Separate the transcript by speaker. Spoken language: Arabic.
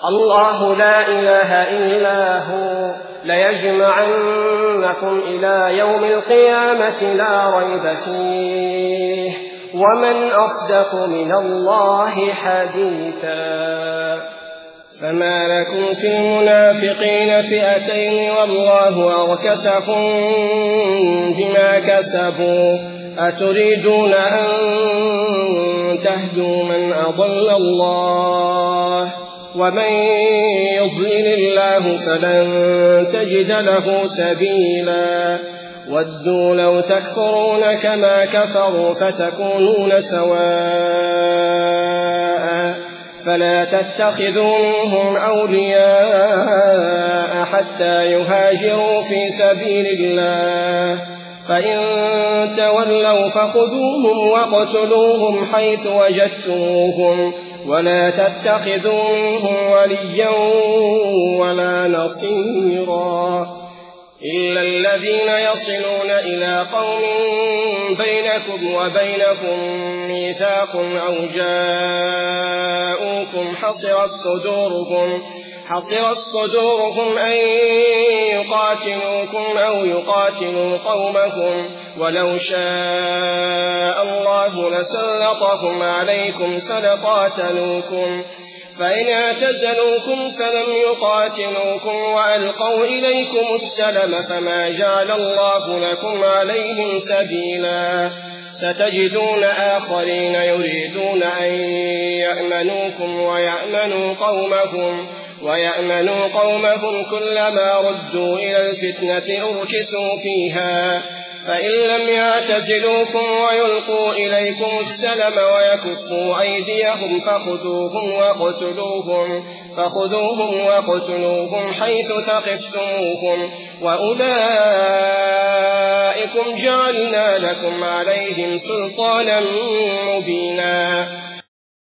Speaker 1: الله لا إله إلا هو ليجمعنكم إلى يوم القيامة لا ريب فيه ومن أصدق من الله حديثا. فما لكم في المنافقين فئتين والله أركسكم بما كسبوا أتريدون أن تهدوا من أضل الله ومن يضلل الله فلن تجد له سبيلا. ودوا لو تكفرون كما كفروا فتكونون سواء فلا تتخذوا منهم أولياء حتى يهاجروا في سبيل الله فإن تولوا فخذوهم واقتلوهم حيث وجدتموهم ولا تتخذوا منهم وليا ولا نصيرا إلا الذين يصلون إلى قوم بينكم وبينهم ميثاق أو جاءوكم حصرت صدورهم أن يقاتلوكم أو يقاتلوا قومكم ولو شاء الله لسلطهم عليكم فلقاتلوكم فإن اعتزلوكم فلم يقاتلوكم وألقوا إليكم السلم فما جعل الله لكم عليهم سبيلا. ستجدون آخرين يريدون أن يأمنوكم ويأمنوا قومهم كلما ردوا إلى الفتنة أركسوا فيها فإن لم يعتزلوكم ويلقوا إليكم السلم ويكفوا أيديهم فخذوهم واقتلوهم حيث ثقفتموهم وأولئكم جعلنا لكم عليهم سلطانا مبينا.